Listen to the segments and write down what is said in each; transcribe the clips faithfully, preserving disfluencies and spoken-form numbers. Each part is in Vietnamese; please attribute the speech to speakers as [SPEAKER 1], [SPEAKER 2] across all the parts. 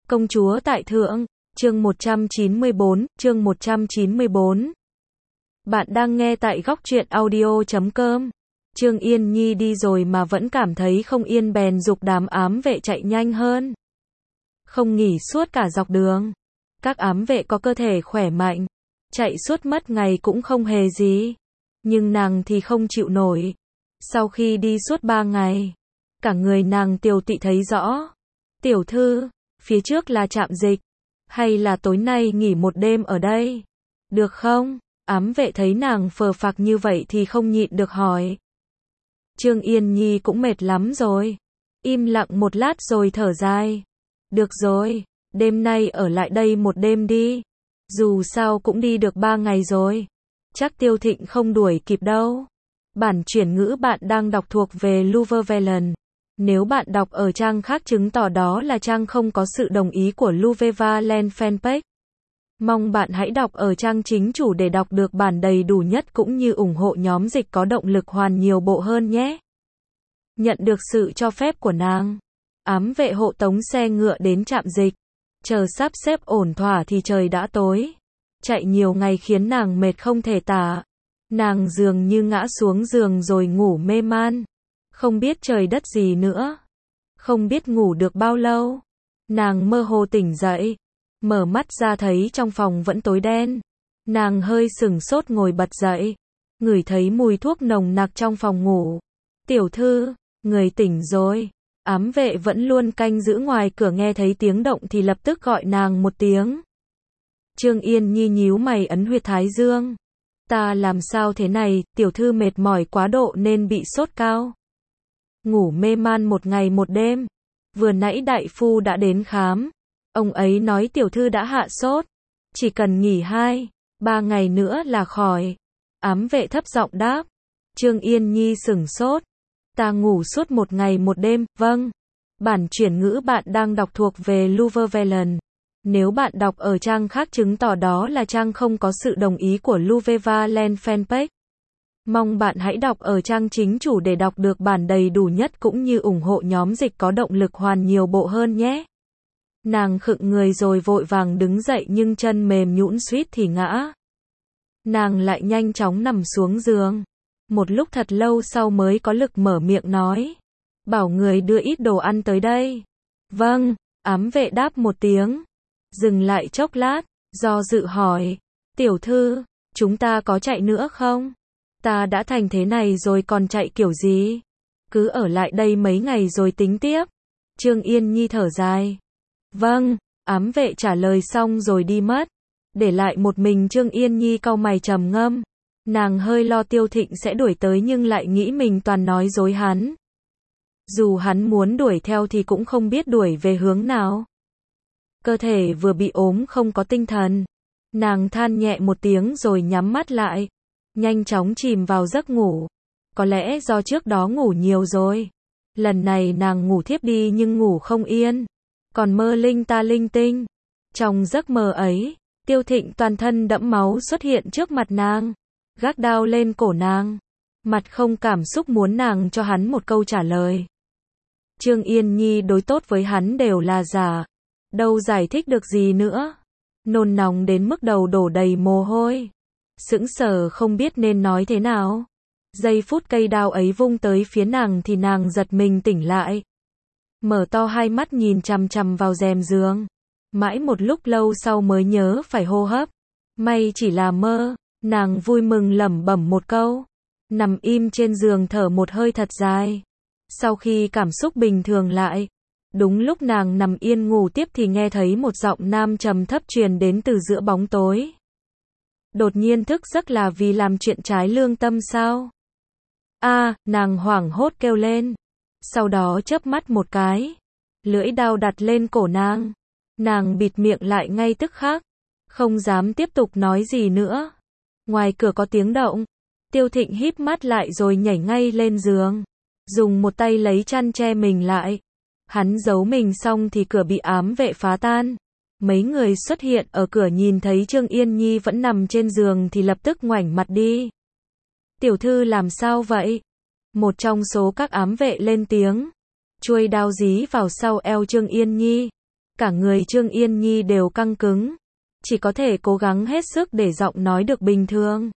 [SPEAKER 1] Công chúa tại thượng, chương một trăm chín mươi bốn, chương một trăm chín mươi bốn. Bạn đang nghe tại góc truyện audio chấm com. Trương Yên Nhi đi rồi mà vẫn cảm thấy không yên bèn giục đám ám vệ chạy nhanh hơn. Không nghỉ suốt cả dọc đường. Các ám vệ có cơ thể khỏe mạnh, chạy suốt mất ngày cũng không hề gì. Nhưng nàng thì không chịu nổi. Sau khi đi suốt ba ngày, cả người nàng tiều tụy thấy rõ. Tiểu thư, phía trước là trạm dịch, hay là tối nay nghỉ một đêm ở đây? Được không? Ám vệ thấy nàng phờ phạc như vậy thì không nhịn được hỏi. Trương Yên Nhi cũng mệt lắm rồi. Im lặng một lát rồi thở dài. Được rồi, đêm nay ở lại đây một đêm đi. Dù sao cũng đi được ba ngày rồi. Chắc Tiêu Thịnh không đuổi kịp đâu. Bản chuyển ngữ bạn đang đọc thuộc về Luvevelen. Nếu bạn đọc ở trang khác chứng tỏ đó là trang không có sự đồng ý của Luvevelen fanpage. Mong bạn hãy đọc ở trang chính chủ để đọc được bản đầy đủ nhất cũng như ủng hộ nhóm dịch có động lực hoàn nhiều bộ hơn nhé. Nhận được sự cho phép của nàng, ám vệ hộ tống xe ngựa đến trạm dịch. Chờ sắp xếp ổn thỏa thì trời đã tối. Chạy nhiều ngày khiến nàng mệt không thể tả. Nàng dường như ngã xuống giường rồi ngủ mê man. Không biết trời đất gì nữa. Không biết ngủ được bao lâu. Nàng mơ hồ tỉnh dậy. Mở mắt ra thấy trong phòng vẫn tối đen. Nàng hơi sửng sốt ngồi bật dậy. Ngửi thấy mùi thuốc nồng nặc trong phòng ngủ. Tiểu thư, người tỉnh rồi. Ám vệ vẫn luôn canh giữ ngoài cửa nghe thấy tiếng động thì lập tức gọi nàng một tiếng. Trương Yên Nhi nhíu mày ấn huyệt thái dương. Ta làm sao thế này, tiểu thư mệt mỏi quá độ nên bị sốt cao. Ngủ mê man một ngày một đêm. Vừa nãy đại phu đã đến khám. Ông ấy nói tiểu thư đã hạ sốt. Chỉ cần nghỉ hai, ba ngày nữa là khỏi. Ám vệ thấp giọng đáp. Trương Yên Nhi sửng sốt. Ta ngủ suốt một ngày một đêm, vâng. Bản chuyển ngữ bạn đang đọc thuộc về Luvevelen. Nếu bạn đọc ở trang khác chứng tỏ đó là trang không có sự đồng ý của Luvevelen fanpage. Mong bạn hãy đọc ở trang chính chủ để đọc được bản đầy đủ nhất cũng như ủng hộ nhóm dịch có động lực hoàn nhiều bộ hơn nhé. Nàng khựng người rồi vội vàng đứng dậy nhưng chân mềm nhũn suýt thì ngã. Nàng lại nhanh chóng nằm xuống giường. Một lúc thật lâu sau mới có lực mở miệng nói. Bảo người đưa ít đồ ăn tới đây. Vâng, ám vệ đáp một tiếng. Dừng lại chốc lát, do dự hỏi. Tiểu thư, chúng ta có chạy nữa không? Ta đã thành thế này rồi còn chạy kiểu gì? Cứ ở lại đây mấy ngày rồi tính tiếp. Trương Yên Nhi thở dài. Vâng, ám vệ trả lời xong rồi đi mất. Để lại một mình Trương Yên Nhi cau mày trầm ngâm. Nàng hơi lo Tiêu Thịnh sẽ đuổi tới nhưng lại nghĩ mình toàn nói dối hắn. Dù hắn muốn đuổi theo thì cũng không biết đuổi về hướng nào. Cơ thể vừa bị ốm không có tinh thần. Nàng than nhẹ một tiếng rồi nhắm mắt lại. Nhanh chóng chìm vào giấc ngủ. Có lẽ do trước đó ngủ nhiều rồi. Lần này nàng ngủ thiếp đi nhưng ngủ không yên. Còn mơ linh ta linh tinh. Trong giấc mơ ấy, Tiêu Thịnh toàn thân đẫm máu xuất hiện trước mặt nàng. Gác đao lên cổ nàng. Mặt không cảm xúc muốn nàng cho hắn một câu trả lời. Trương Yên Nhi đối tốt với hắn đều là giả. Đâu giải thích được gì nữa. Nôn nóng đến mức đầu đổ đầy mồ hôi. Sững sờ không biết nên nói thế nào. Giây phút cây đao ấy vung tới phía nàng thì nàng giật mình tỉnh lại. Mở to hai mắt nhìn chằm chằm vào rèm giường. Mãi một lúc lâu sau mới nhớ phải hô hấp. May chỉ là mơ. Nàng vui mừng lẩm bẩm một câu. Nằm im trên giường thở một hơi thật dài. Sau khi cảm xúc bình thường lại. Đúng lúc nàng nằm yên ngủ tiếp thì nghe thấy một giọng nam trầm thấp truyền đến từ giữa bóng tối. Đột nhiên thức giấc là vì làm chuyện trái lương tâm sao? A, à, nàng hoảng hốt kêu lên. Sau đó chớp mắt một cái. Lưỡi đao đặt lên cổ nàng. Nàng bịt miệng lại ngay tức khắc. Không dám tiếp tục nói gì nữa. Ngoài cửa có tiếng động. Tiêu Thịnh híp mắt lại rồi nhảy ngay lên giường. Dùng một tay lấy chăn che mình lại. Hắn giấu mình xong thì cửa bị ám vệ phá tan. Mấy người xuất hiện ở cửa nhìn thấy Trương Yên Nhi vẫn nằm trên giường thì lập tức ngoảnh mặt đi. Tiểu thư làm sao vậy? Một trong số các ám vệ lên tiếng. Chuôi đao dí vào sau eo Trương Yên Nhi. Cả người Trương Yên Nhi đều căng cứng, chỉ có thể cố gắng hết sức để giọng nói được bình thường.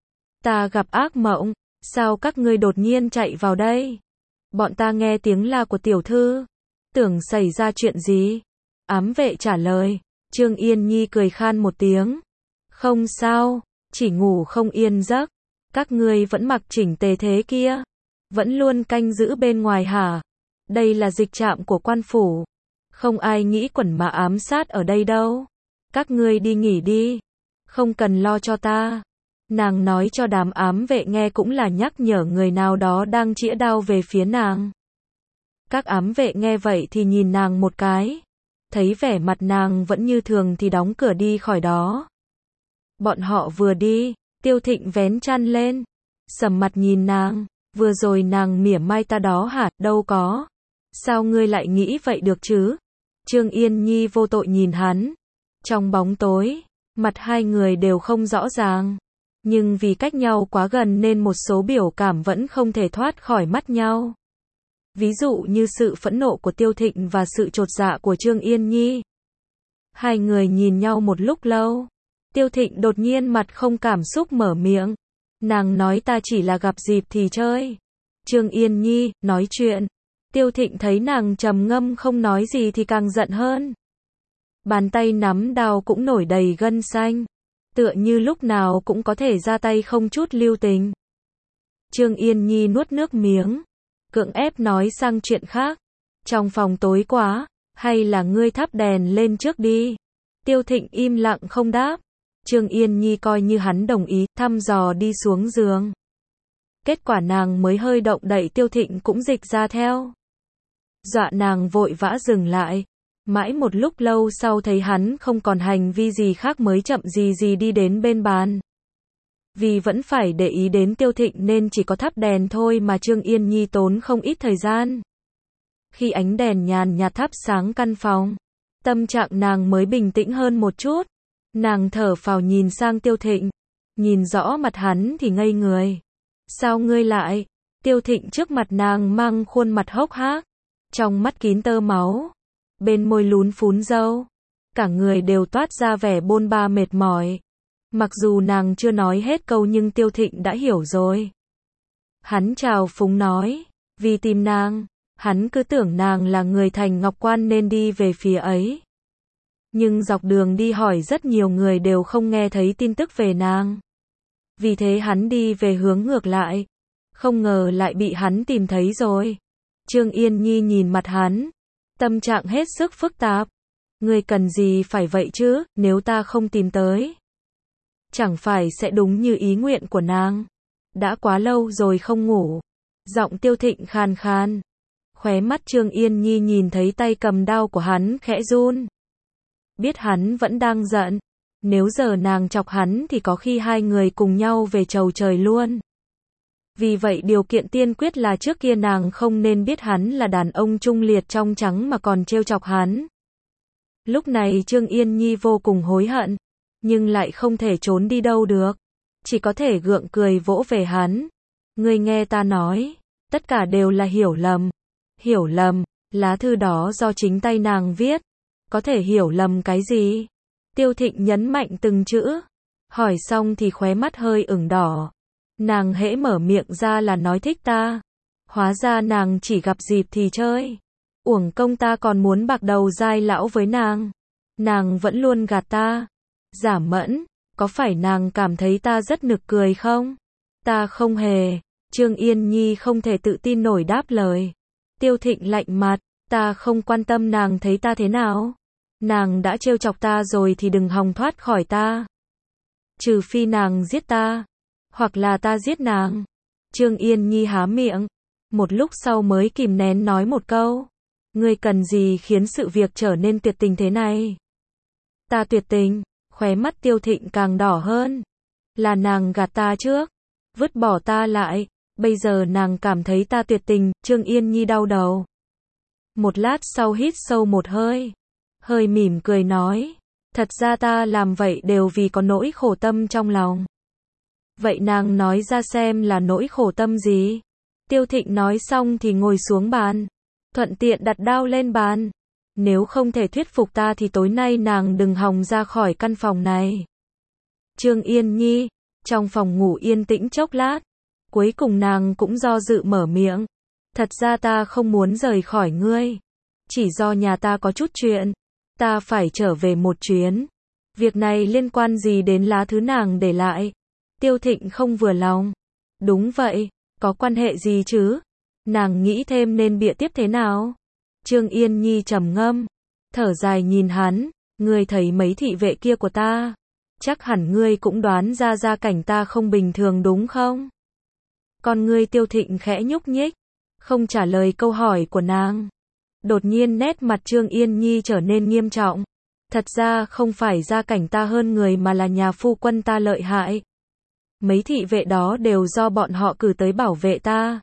[SPEAKER 1] Ta gặp ác mộng, sao các ngươi đột nhiên chạy vào đây? Bọn ta nghe tiếng la của tiểu thư, tưởng xảy ra chuyện gì? Ám vệ trả lời. Trương Yên Nhi cười khan một tiếng. Không sao, chỉ ngủ không yên giấc. Các ngươi vẫn mặc chỉnh tề thế kia, vẫn luôn canh giữ bên ngoài hả? Đây là dịch trạm của quan phủ, không ai nghĩ quẩn mà ám sát ở đây đâu. Các ngươi đi nghỉ đi, không cần lo cho ta. Nàng nói cho đám ám vệ nghe cũng là nhắc nhở người nào đó đang chĩa đao về phía nàng. Các ám vệ nghe vậy thì nhìn nàng một cái, thấy vẻ mặt nàng vẫn như thường thì đóng cửa đi khỏi đó. Bọn họ vừa đi, Tiêu Thịnh vén chăn lên, sầm mặt nhìn nàng. Vừa rồi nàng mỉa mai ta đó hả? Đâu có. Sao ngươi lại nghĩ vậy được chứ? Trương Yên Nhi vô tội nhìn hắn. Trong bóng tối, mặt hai người đều không rõ ràng, nhưng vì cách nhau quá gần nên một số biểu cảm vẫn không thể thoát khỏi mắt nhau. Ví dụ như sự phẫn nộ của Tiêu Thịnh và sự chột dạ của Trương Yên Nhi. Hai người nhìn nhau một lúc lâu. Tiêu Thịnh đột nhiên mặt không cảm xúc mở miệng. Nàng nói ta chỉ là gặp dịp thì chơi. Trương Yên Nhi, nói chuyện. Tiêu Thịnh thấy nàng trầm ngâm không nói gì thì càng giận hơn. Bàn tay nắm đao cũng nổi đầy gân xanh. Tựa như lúc nào cũng có thể ra tay không chút lưu tình. Trương Yên Nhi nuốt nước miếng, cưỡng ép nói sang chuyện khác. Trong phòng tối quá, hay là ngươi thắp đèn lên trước đi. Tiêu Thịnh im lặng không đáp. Trương Yên Nhi coi như hắn đồng ý, thăm dò đi xuống giường. Kết quả nàng mới hơi động đậy Tiêu Thịnh cũng dịch ra theo. Dọa nàng vội vã dừng lại. Mãi một lúc lâu sau thấy hắn không còn hành vi gì khác mới chậm gì gì đi đến bên bàn. Vì vẫn phải để ý đến Tiêu Thịnh nên chỉ có thắp đèn thôi mà Trương Yên Nhi tốn không ít thời gian. Khi ánh đèn nhàn nhạt thắp sáng căn phòng, tâm trạng nàng mới bình tĩnh hơn một chút. Nàng thở phào nhìn sang Tiêu Thịnh, nhìn rõ mặt hắn thì ngây người. Sao ngươi lại? Tiêu Thịnh trước mặt nàng mang khuôn mặt hốc hác, trong mắt kín tơ máu, bên môi lún phún râu, cả người đều toát ra vẻ bôn ba mệt mỏi. Mặc dù nàng chưa nói hết câu nhưng Tiêu Thịnh đã hiểu rồi. Hắn chào phúng nói, vì tìm nàng, hắn cứ tưởng nàng là người thành Ngọc Quan nên đi về phía ấy. Nhưng dọc đường đi hỏi rất nhiều người đều không nghe thấy tin tức về nàng. Vì thế hắn đi về hướng ngược lại. Không ngờ lại bị hắn tìm thấy rồi. Trương Yên Nhi nhìn mặt hắn, tâm trạng hết sức phức tạp. Ngươi cần gì phải vậy chứ, nếu ta không tìm tới, chẳng phải sẽ đúng như ý nguyện của nàng. Đã quá lâu rồi không ngủ. Giọng Tiêu Thịnh khàn khàn. Khóe mắt Trương Yên Nhi nhìn thấy tay cầm đao của hắn khẽ run. Biết hắn vẫn đang giận. Nếu giờ nàng chọc hắn thì có khi hai người cùng nhau về chầu trời luôn. Vì vậy điều kiện tiên quyết là trước kia nàng không nên biết hắn là đàn ông trung liệt trong trắng mà còn trêu chọc hắn. Lúc này Trương Yên Nhi vô cùng hối hận, nhưng lại không thể trốn đi đâu được. Chỉ có thể gượng cười vỗ về hắn. Ngươi nghe ta nói, tất cả đều là hiểu lầm. Hiểu lầm, lá thư đó do chính tay nàng viết. Có thể hiểu lầm cái gì? Tiêu Thịnh nhấn mạnh từng chữ. Hỏi xong thì khóe mắt hơi ửng đỏ. Nàng hễ mở miệng ra là nói thích ta. Hóa ra nàng chỉ gặp dịp thì chơi. Uổng công ta còn muốn bạc đầu dai lão với nàng. Nàng vẫn luôn gạt ta. Giả mẫn, có phải nàng cảm thấy ta rất nực cười không? Ta không hề. Trương Yên Nhi không thể tự tin nổi đáp lời. Tiêu Thịnh lạnh mặt, ta không quan tâm nàng thấy ta thế nào. Nàng đã trêu chọc ta rồi thì đừng hòng thoát khỏi ta. Trừ phi nàng giết ta, hoặc là ta giết nàng. Trương Yên Nhi há miệng, một lúc sau mới kìm nén nói một câu. Ngươi cần gì khiến sự việc trở nên tuyệt tình thế này? Ta tuyệt tình? Khóe mắt Tiêu Thịnh càng đỏ hơn. Là nàng gạt ta trước, vứt bỏ ta lại, bây giờ nàng cảm thấy ta tuyệt tình. Trương Yên Nhi đau đầu. Một lát sau hít sâu một hơi, hơi mỉm cười nói, thật ra ta làm vậy đều vì có nỗi khổ tâm trong lòng. Vậy nàng nói ra xem là nỗi khổ tâm gì? Tiêu Thịnh nói xong thì ngồi xuống bàn, thuận tiện đặt đao lên bàn. Nếu không thể thuyết phục ta thì tối nay nàng đừng hòng ra khỏi căn phòng này. Trương Yên Nhi, trong phòng ngủ yên tĩnh chốc lát, cuối cùng nàng cũng do dự mở miệng. Thật ra ta không muốn rời khỏi ngươi. Chỉ do nhà ta có chút chuyện. Ta phải trở về một chuyến. Việc này liên quan gì đến lá thư nàng để lại? Tiêu Thịnh không vừa lòng. Đúng vậy, có quan hệ gì chứ? Nàng nghĩ thêm nên bịa tiếp thế nào? Trương Yên Nhi trầm ngâm, thở dài nhìn hắn, ngươi thấy mấy thị vệ kia của ta, chắc hẳn ngươi cũng đoán ra gia cảnh ta không bình thường đúng không? Con ngươi Tiêu Thịnh khẽ nhúc nhích, không trả lời câu hỏi của nàng. Đột nhiên nét mặt Trương Yên Nhi trở nên nghiêm trọng. Thật ra không phải gia cảnh ta hơn người mà là nhà phu quân ta lợi hại. Mấy thị vệ đó đều do bọn họ cử tới bảo vệ ta.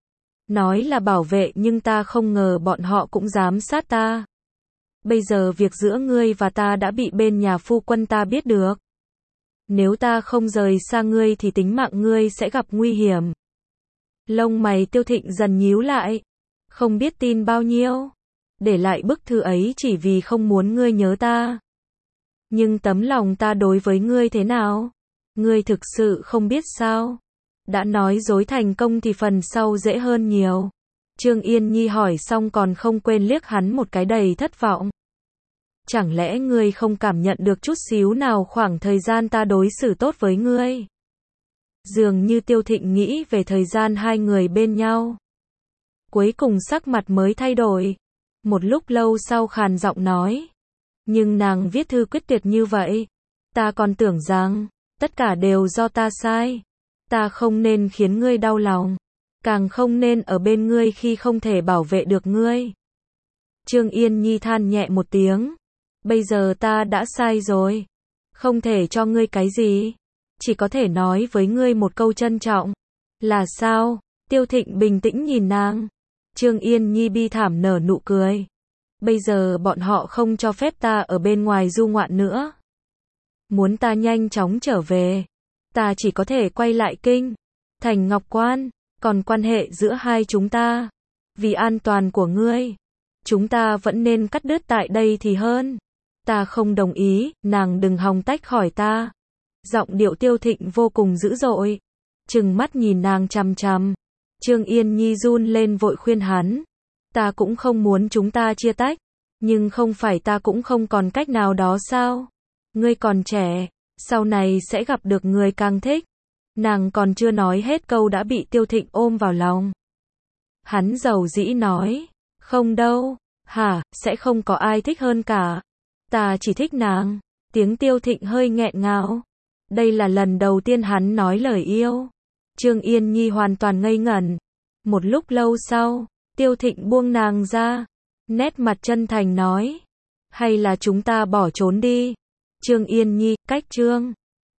[SPEAKER 1] Nói là bảo vệ nhưng ta không ngờ bọn họ cũng giám sát ta. Bây giờ việc giữa ngươi và ta đã bị bên nhà phu quân ta biết được. Nếu ta không rời xa ngươi thì tính mạng ngươi sẽ gặp nguy hiểm. Lông mày Tiêu Thịnh dần nhíu lại. Không biết tin bao nhiêu. Để lại bức thư ấy chỉ vì không muốn ngươi nhớ ta. Nhưng tấm lòng ta đối với ngươi thế nào? Ngươi thực sự không biết sao? Đã nói dối thành công thì phần sau dễ hơn nhiều. Trương Yên Nhi hỏi xong còn không quên liếc hắn một cái đầy thất vọng. Chẳng lẽ ngươi không cảm nhận được chút xíu nào khoảng thời gian ta đối xử tốt với ngươi? Dường như Tiêu Thịnh nghĩ về thời gian hai người bên nhau. Cuối cùng sắc mặt mới thay đổi. Một lúc lâu sau khàn giọng nói. Nhưng nàng viết thư quyết tuyệt như vậy. Ta còn tưởng rằng, tất cả đều do ta sai. Ta không nên khiến ngươi đau lòng. Càng không nên ở bên ngươi khi không thể bảo vệ được ngươi. Trương Yên Nhi than nhẹ một tiếng. Bây giờ ta đã sai rồi. Không thể cho ngươi cái gì. Chỉ có thể nói với ngươi một câu trân trọng. Là sao? Tiêu Thịnh bình tĩnh nhìn nàng. Trương Yên Nhi bi thảm nở nụ cười. Bây giờ bọn họ không cho phép ta ở bên ngoài du ngoạn nữa. Muốn ta nhanh chóng trở về. Ta chỉ có thể quay lại kinh. Thành Ngọc Quan. Còn quan hệ giữa hai chúng ta. Vì an toàn của ngươi. Chúng ta vẫn nên cắt đứt tại đây thì hơn. Ta không đồng ý, nàng đừng hòng tách khỏi ta. Giọng điệu Tiêu Thịnh vô cùng dữ dội. Trừng mắt nhìn nàng chằm chằm. Trương Yên Nhi run lên vội khuyên hắn. Ta cũng không muốn chúng ta chia tách. Nhưng không phải ta cũng không còn cách nào đó sao? Ngươi còn trẻ, sau này sẽ gặp được người càng thích. Nàng còn chưa nói hết câu đã bị Tiêu Thịnh ôm vào lòng. Hắn dầu dĩ nói. Không đâu. Hả, sẽ không có ai thích hơn cả. Ta chỉ thích nàng. Tiếng Tiêu Thịnh hơi nghẹn ngào. Đây là lần đầu tiên hắn nói lời yêu. Trương Yên Nhi hoàn toàn ngây ngẩn. Một lúc lâu sau, Tiêu Thịnh buông nàng ra. Nét mặt chân thành nói. Hay là chúng ta bỏ trốn đi. Trương Yên Nhi, cách Trương